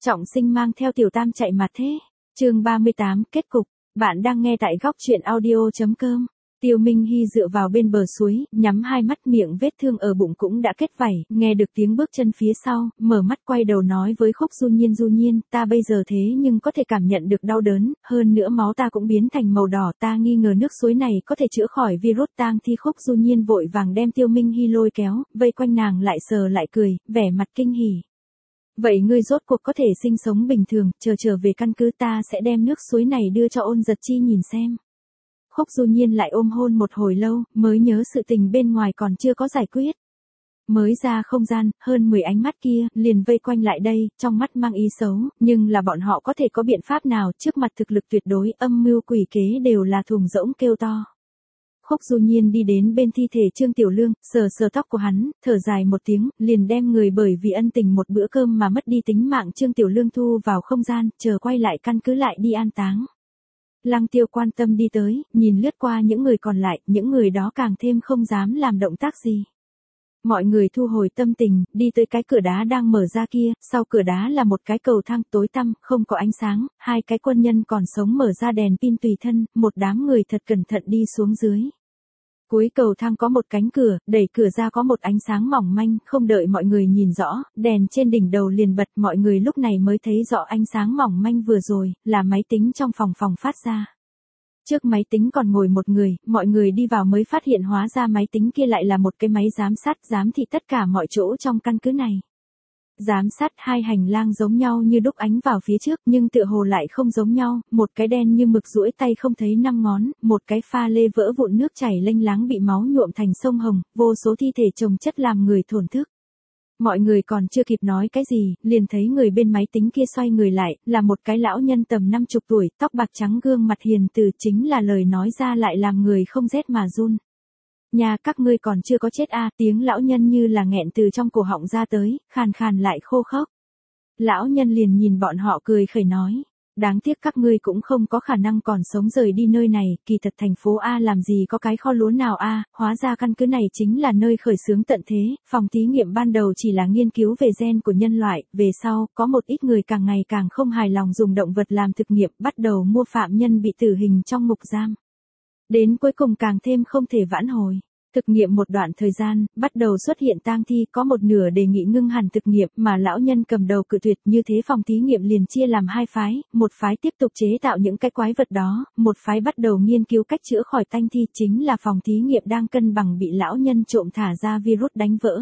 Trọng Sinh mang theo Tiểu Tam chạy mà thế. Chương 38, kết cục. Bạn đang nghe tại góc truyện audio.com. Tiêu Minh Hy dựa vào bên bờ suối, nhắm hai mắt, miệng vết thương ở bụng cũng đã kết vảy, nghe được tiếng bước chân phía sau, mở mắt quay đầu nói với Khúc Du Nhiên, ta bây giờ thế nhưng có thể cảm nhận được đau đớn, hơn nữa máu ta cũng biến thành màu đỏ, ta nghi ngờ nước suối này có thể chữa khỏi virus. Tang Thi. Khúc Du Nhiên vội vàng đem Tiêu Minh Hy lôi kéo, vây quanh nàng lại sờ lại cười, vẻ mặt kinh hỉ. Vậy ngươi rốt cuộc có thể sinh sống bình thường, trở về căn cứ, ta sẽ đem nước suối này đưa cho Ôn Giật Chi nhìn xem. Khúc Du Nhiên lại ôm hôn một hồi lâu, mới nhớ sự tình bên ngoài còn chưa có giải quyết. Mới ra không gian, hơn 10 ánh mắt kia, liền vây quanh lại đây, trong mắt mang ý xấu, nhưng là bọn họ có thể có biện pháp nào, trước mặt thực lực tuyệt đối, âm mưu quỷ kế đều là thùng rỗng kêu to. Khúc Du Nhiên đi đến bên thi thể Trương Tiểu Lương, sờ tóc của hắn, thở dài một tiếng, liền đem người bởi vì ân tình một bữa cơm mà mất đi tính mạng Trương Tiểu Lương thu vào không gian, chờ quay lại căn cứ lại đi an táng. Lăng Tiêu quan tâm đi tới, nhìn lướt qua những người còn lại, những người đó càng thêm không dám làm động tác gì. Mọi người thu hồi tâm tình, đi tới cái cửa đá đang mở ra kia, sau cửa đá là một cái cầu thang tối tăm, không có ánh sáng, hai cái quân nhân còn sống mở ra đèn pin tùy thân, một đám người thật cẩn thận đi xuống dưới. Cuối cầu thang có một cánh cửa, đẩy cửa ra có một ánh sáng mỏng manh, không đợi mọi người nhìn rõ, đèn trên đỉnh đầu liền bật, mọi người lúc này mới thấy rõ ánh sáng mỏng manh vừa rồi, là máy tính trong phòng phát ra. Trước máy tính còn ngồi một người, mọi người đi vào mới phát hiện hóa ra máy tính kia lại là một cái máy giám sát, giám thị tất cả mọi chỗ trong căn cứ này. Giám sát hai hành lang giống nhau như đúc ánh vào phía trước, nhưng tựa hồ lại không giống nhau, một cái đen như mực duỗi tay không thấy 5 ngón, một cái pha lê vỡ vụn nước chảy lênh láng bị máu nhuộm thành sông hồng, vô số thi thể chồng chất làm người thổn thức. Mọi người còn chưa kịp nói cái gì, liền thấy người bên máy tính kia xoay người lại, là một cái lão nhân tầm 50 tuổi, tóc bạc trắng, gương mặt hiền từ, chính là lời nói ra lại làm người không rét mà run. Nhà các ngươi còn chưa có chết à, tiếng lão nhân như là nghẹn từ trong cổ họng ra tới, khàn lại khô khốc. Lão nhân liền nhìn bọn họ cười khẩy nói, đáng tiếc các ngươi cũng không có khả năng còn sống rời đi nơi này, kỳ thật thành phố A làm gì có cái kho lúa nào a, hóa ra căn cứ này chính là nơi khởi xướng tận thế, phòng thí nghiệm ban đầu chỉ là nghiên cứu về gen của nhân loại, về sau, có một ít người càng ngày càng không hài lòng dùng động vật làm thực nghiệm, bắt đầu mua phạm nhân bị tử hình trong ngục giam. Đến cuối cùng càng thêm không thể vãn hồi. Thực nghiệm một đoạn thời gian, bắt đầu xuất hiện tang thi, có một nửa đề nghị ngưng hẳn thực nghiệm, mà lão nhân cầm đầu cự tuyệt, như thế phòng thí nghiệm liền chia làm hai phái, một phái tiếp tục chế tạo những cái quái vật đó, một phái bắt đầu nghiên cứu cách chữa khỏi tang thi, chính là phòng thí nghiệm đang cân bằng bị lão nhân trộm thả ra virus đánh vỡ.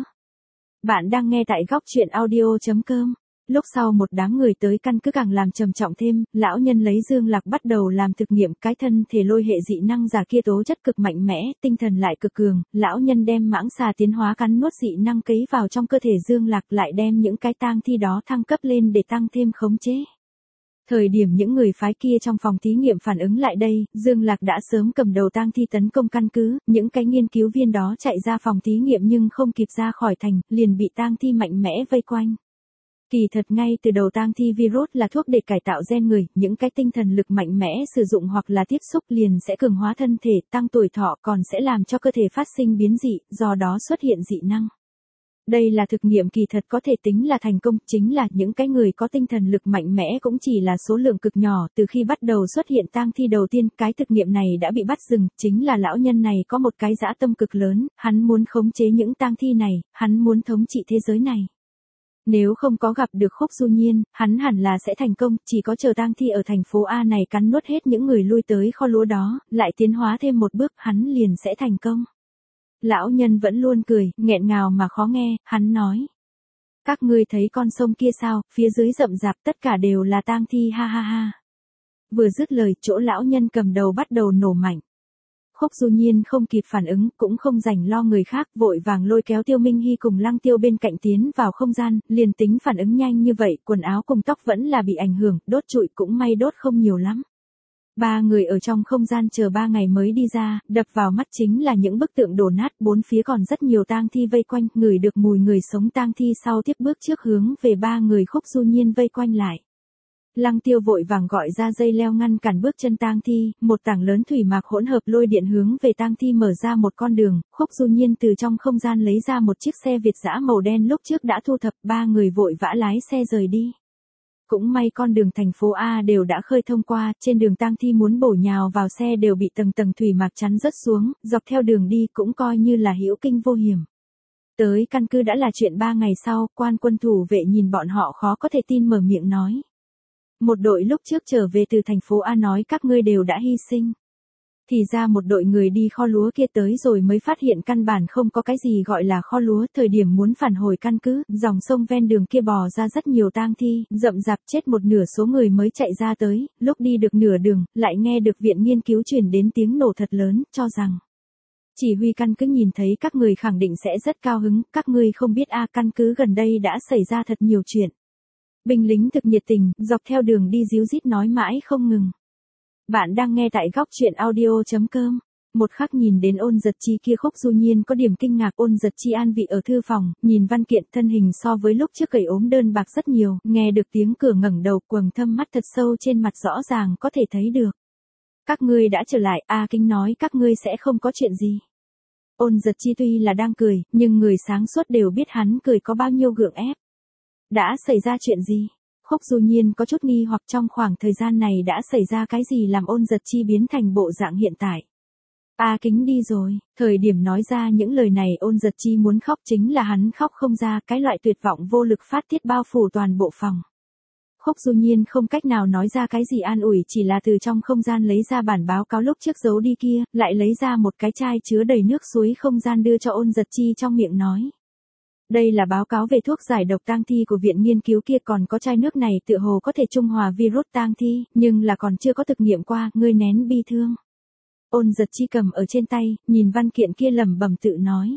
Bạn đang nghe tại góc truyện audio.com. Lúc sau một đám người tới căn cứ càng làm trầm trọng thêm, lão nhân lấy Dương Lạc bắt đầu làm thực nghiệm, cái thân thể lôi hệ dị năng giả kia tố chất cực mạnh mẽ, tinh thần lại cực cường, lão nhân đem mãng xà tiến hóa cắn nuốt dị năng cấy vào trong cơ thể Dương Lạc, lại đem những cái tang thi đó thăng cấp lên để tăng thêm khống chế. Thời điểm những người phái kia trong phòng thí nghiệm phản ứng lại đây, Dương Lạc đã sớm cầm đầu tang thi tấn công căn cứ, những cái nghiên cứu viên đó chạy ra phòng thí nghiệm nhưng không kịp ra khỏi thành, liền bị tang thi mạnh mẽ vây quanh. Kỳ thật ngay từ đầu tang thi virus là thuốc để cải tạo gen người, những cái tinh thần lực mạnh mẽ sử dụng hoặc là tiếp xúc liền sẽ cường hóa thân thể, tăng tuổi thọ, còn sẽ làm cho cơ thể phát sinh biến dị, do đó xuất hiện dị năng. Đây là thực nghiệm kỳ thật có thể tính là thành công, chính là những cái người có tinh thần lực mạnh mẽ cũng chỉ là số lượng cực nhỏ, từ khi bắt đầu xuất hiện tang thi đầu tiên, cái thực nghiệm này đã bị bắt dừng, chính là lão nhân này có một cái dã tâm cực lớn, hắn muốn khống chế những tang thi này, hắn muốn thống trị thế giới này. Nếu không có gặp được Khúc Du Nhiên, hắn hẳn là sẽ thành công, chỉ có chờ tang thi ở thành phố A này cắn nuốt hết những người lui tới kho lúa đó, lại tiến hóa thêm một bước, hắn liền sẽ thành công. Lão nhân vẫn luôn cười, nghẹn ngào mà khó nghe, hắn nói. Các ngươi thấy con sông kia sao, phía dưới rậm rạp tất cả đều là tang thi, ha ha ha. Vừa dứt lời, chỗ lão nhân cầm đầu bắt đầu nổ mạnh. Khúc Du Nhiên không kịp phản ứng, cũng không rảnh lo người khác, vội vàng lôi kéo Tiêu Minh Hy cùng Lăng Tiêu bên cạnh tiến vào không gian, liền tính phản ứng nhanh như vậy, quần áo cùng tóc vẫn là bị ảnh hưởng, đốt trụi cũng may đốt không nhiều lắm. Ba người ở trong không gian chờ 3 ngày mới đi ra, đập vào mắt chính là những bức tượng đổ nát, bốn phía còn rất nhiều tang thi vây quanh, ngửi được mùi người sống tang thi sau tiếp bước trước hướng về ba người Khúc Du Nhiên vây quanh lại. Lăng Tiêu vội vàng gọi ra dây leo ngăn cản bước chân tang thi, một tảng lớn thủy mạc hỗn hợp lôi điện hướng về tang thi mở ra một con đường, Khúc Du Nhiên từ trong không gian lấy ra một chiếc xe Việt dã màu đen lúc trước đã thu thập, ba người vội vã lái xe rời đi. Cũng may con đường thành phố A đều đã khơi thông qua, trên đường tang thi muốn bổ nhào vào xe đều bị tầng tầng thủy mạc chắn rớt xuống, dọc theo đường đi cũng coi như là hữu kinh vô hiểm. Tới căn cứ đã là chuyện 3 ngày sau, quan quân thủ vệ nhìn bọn họ khó có thể tin mở miệng nói. Một đội lúc trước trở về từ thành phố A nói các ngươi đều đã hy sinh. Thì ra một đội người đi kho lúa kia tới rồi mới phát hiện căn bản không có cái gì gọi là kho lúa. Thời điểm muốn phản hồi căn cứ, dòng sông ven đường kia bò ra rất nhiều tang thi, rậm rạp chết một nửa số người mới chạy ra tới. Lúc đi được nửa đường, lại nghe được viện nghiên cứu truyền đến tiếng nổ thật lớn, cho rằng chỉ huy căn cứ nhìn thấy các người khẳng định sẽ rất cao hứng. Các ngươi không biết căn cứ gần đây đã xảy ra thật nhiều chuyện. Binh lính thực nhiệt tình, dọc theo đường đi díu dít nói mãi không ngừng. Bạn đang nghe tại góc truyện audio.com. Một khắc nhìn đến Ôn Giật Chi kia, Khúc Du Nhiên có điểm kinh ngạc. Ôn Giật Chi an vị ở thư phòng, nhìn văn kiện, thân hình so với lúc trước gầy ốm đơn bạc rất nhiều, nghe được tiếng cửa ngẩng đầu, quầng thâm mắt thật sâu trên mặt rõ ràng có thể thấy được. Các ngươi đã trở lại, Kính nói các ngươi sẽ không có chuyện gì. Ôn Giật Chi tuy là đang cười, nhưng người sáng suốt đều biết hắn cười có bao nhiêu gượng ép. Đã xảy ra chuyện gì? Khúc Du Nhiên có chút nghi hoặc trong khoảng thời gian này đã xảy ra cái gì làm Ôn Giật Chi biến thành bộ dạng hiện tại. Kính đi rồi, thời điểm nói ra những lời này Ôn Giật Chi muốn khóc, chính là hắn khóc không ra, cái loại tuyệt vọng vô lực phát tiết bao phủ toàn bộ phòng. Khúc Du Nhiên không cách nào nói ra cái gì an ủi, chỉ là từ trong không gian lấy ra bản báo cáo lúc trước giấu đi kia, lại lấy ra một cái chai chứa đầy nước suối không gian đưa cho Ôn Giật Chi, trong miệng nói. Đây là báo cáo về thuốc giải độc tang thi của viện nghiên cứu kia, còn có chai nước này tựa hồ có thể trung hòa virus tang thi, nhưng là còn chưa có thực nghiệm qua, ngươi nén bi thương. Ôn Giật Chi cầm ở trên tay, nhìn văn kiện kia lẩm bẩm tự nói.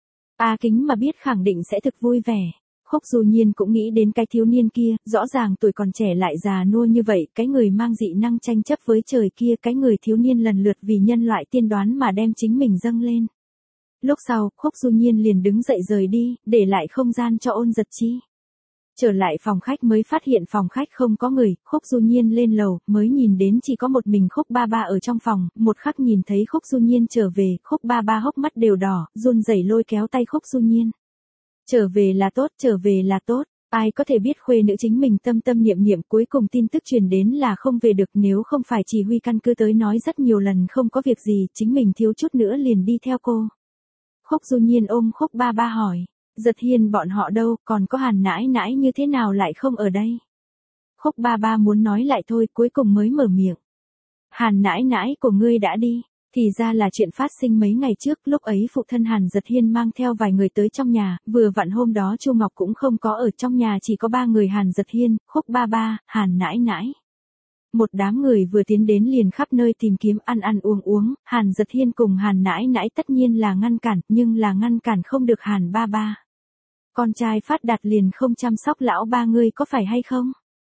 Kính mà biết khẳng định sẽ thực vui vẻ. Khúc Du Nhiên cũng nghĩ đến cái thiếu niên kia, rõ ràng tuổi còn trẻ lại già nua như vậy, cái người mang dị năng tranh chấp với trời kia, cái người thiếu niên lần lượt vì nhân loại tiên đoán mà đem chính mình dâng lên. Lúc sau, Khúc Du Nhiên liền đứng dậy rời đi, để lại không gian cho Ôn Giật Chi. Trở lại phòng khách mới phát hiện phòng khách không có người, Khúc Du Nhiên lên lầu, mới nhìn đến chỉ có một mình Khúc Ba Ba ở trong phòng, một khắc nhìn thấy Khúc Du Nhiên trở về, Khúc Ba Ba hốc mắt đều đỏ, run rẩy lôi kéo tay Khúc Du Nhiên. Trở về là tốt, trở về là tốt, ai có thể biết khuê nữ chính mình tâm tâm niệm niệm, cuối cùng tin tức truyền đến là không về được, nếu không phải chỉ huy căn cứ tới nói rất nhiều lần không có việc gì, chính mình thiếu chút nữa liền đi theo cô. Khúc Du Nhiên ôm Khúc Ba Ba hỏi, Giật Hiên bọn họ đâu, còn có Hàn nãi nãi như thế nào lại không ở đây? Khúc Ba Ba muốn nói lại thôi, cuối cùng mới mở miệng. Hàn nãi nãi của ngươi đã đi. Thì ra là chuyện phát sinh mấy ngày trước, lúc ấy phụ thân Hàn Giật Hiên mang theo vài người tới trong nhà, vừa vặn hôm đó Chu Ngọc cũng không có ở trong nhà, chỉ có 3 người Hàn Giật Hiên, Khúc Ba Ba, Hàn nãi nãi. Một đám người vừa tiến đến liền khắp nơi tìm kiếm, ăn ăn uống uống, Hàn Giật Hiên cùng Hàn nãi nãi tất nhiên là ngăn cản, nhưng là ngăn cản không được Hàn Ba Ba. Con trai phát đạt liền không chăm sóc lão ba ngươi có phải hay không?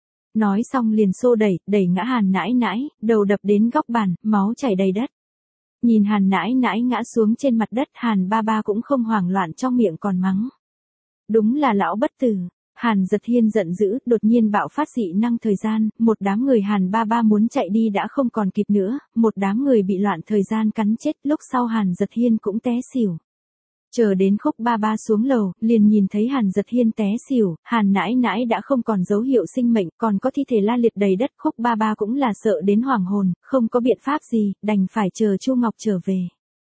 Nói xong liền xô đẩy ngã Hàn nãi nãi, đầu đập đến góc bàn, máu chảy đầy đất. Nhìn Hàn nãi nãi ngã xuống trên mặt đất, Hàn Ba Ba cũng không hoảng loạn, trong miệng còn mắng. Đúng là lão bất tử. Hàn Giật Hiên giận dữ, đột nhiên bạo phát dị năng thời gian, một đám người Hàn Ba Ba muốn chạy đi đã không còn kịp nữa, một đám người bị loạn thời gian cắn chết, lúc sau Hàn Giật Hiên cũng té xỉu. Chờ đến Khúc Ba Ba xuống lầu, liền nhìn thấy Hàn Giật Hiên té xỉu, Hàn nãi nãi đã không còn dấu hiệu sinh mệnh, còn có thi thể la liệt đầy đất. Khúc Ba Ba cũng là sợ đến hoảng hồn, không có biện pháp gì, đành phải chờ Chu Ngọc trở về.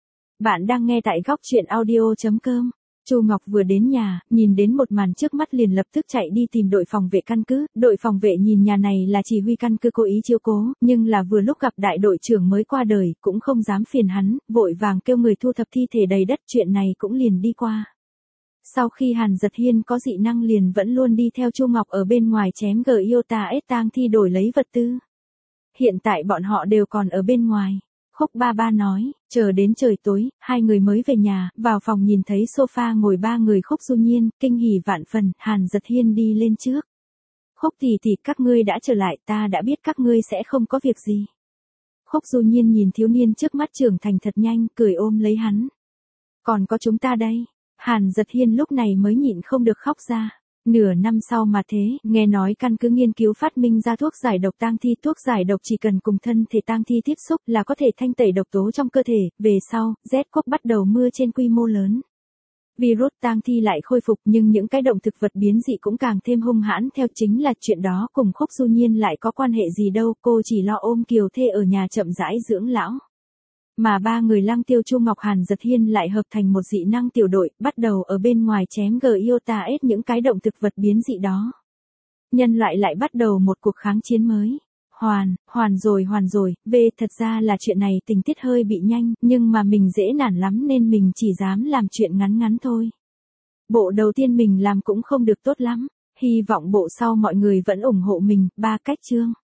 Bạn đang nghe tại góc truyện audio.com. Chu Ngọc vừa đến nhà, nhìn đến một màn trước mắt liền lập tức chạy đi tìm đội phòng vệ căn cứ. Đội phòng vệ nhìn nhà này là chỉ huy căn cứ cố ý chiếu cố, nhưng là vừa lúc gặp đại đội trưởng mới qua đời, cũng không dám phiền hắn, vội vàng kêu người thu thập thi thể đầy đất, chuyện này cũng liền đi qua. Sau khi Hàn Giật Hiên có dị năng liền vẫn luôn đi theo Chu Ngọc ở bên ngoài chém Giota S tang thi đổi lấy vật tư. Hiện tại bọn họ đều còn ở bên ngoài. Khúc Ba Ba nói, chờ đến trời tối, hai người mới về nhà, vào phòng nhìn thấy sofa ngồi 3 người. Khúc Du Nhiên, kinh hỉ vạn phần, Hàn Giật Hiên đi lên trước. Khúc tỷ tỷ, các ngươi đã trở lại, ta đã biết các ngươi sẽ không có việc gì. Khúc Du Nhiên nhìn thiếu niên trước mắt trưởng thành thật nhanh, cười ôm lấy hắn. Còn có chúng ta đây. Hàn Giật Hiên lúc này mới nhịn không được khóc ra. Nửa năm sau mà thế, nghe nói căn cứ nghiên cứu phát minh ra thuốc giải độc tang thi, thuốc giải độc chỉ cần cùng thân thể tang thi tiếp xúc là có thể thanh tẩy độc tố trong cơ thể, về sau, Z quốc bắt đầu mưa trên quy mô lớn. Virus tang thi lại khôi phục nhưng những cái động thực vật biến dị cũng càng thêm hung hãn theo chính là chuyện đó cùng Khúc Du Nhiên lại có quan hệ gì đâu, cô chỉ lo ôm Kiều Thê ở nhà chậm rãi dưỡng lão. Mà ba người Lăng Tiêu Chu Ngọc Hàn Giật Hiên lại hợp thành một dị năng tiểu đội, bắt đầu ở bên ngoài chém Giota S những cái động thực vật biến dị đó. Nhân loại lại bắt đầu một cuộc kháng chiến mới. Hoàn rồi, thật ra là chuyện này tình tiết hơi bị nhanh, nhưng mà mình dễ nản lắm nên mình chỉ dám làm chuyện ngắn ngắn thôi. Bộ đầu tiên mình làm cũng không được tốt lắm, hy vọng bộ sau mọi người vẫn ủng hộ mình, 3 cách chương.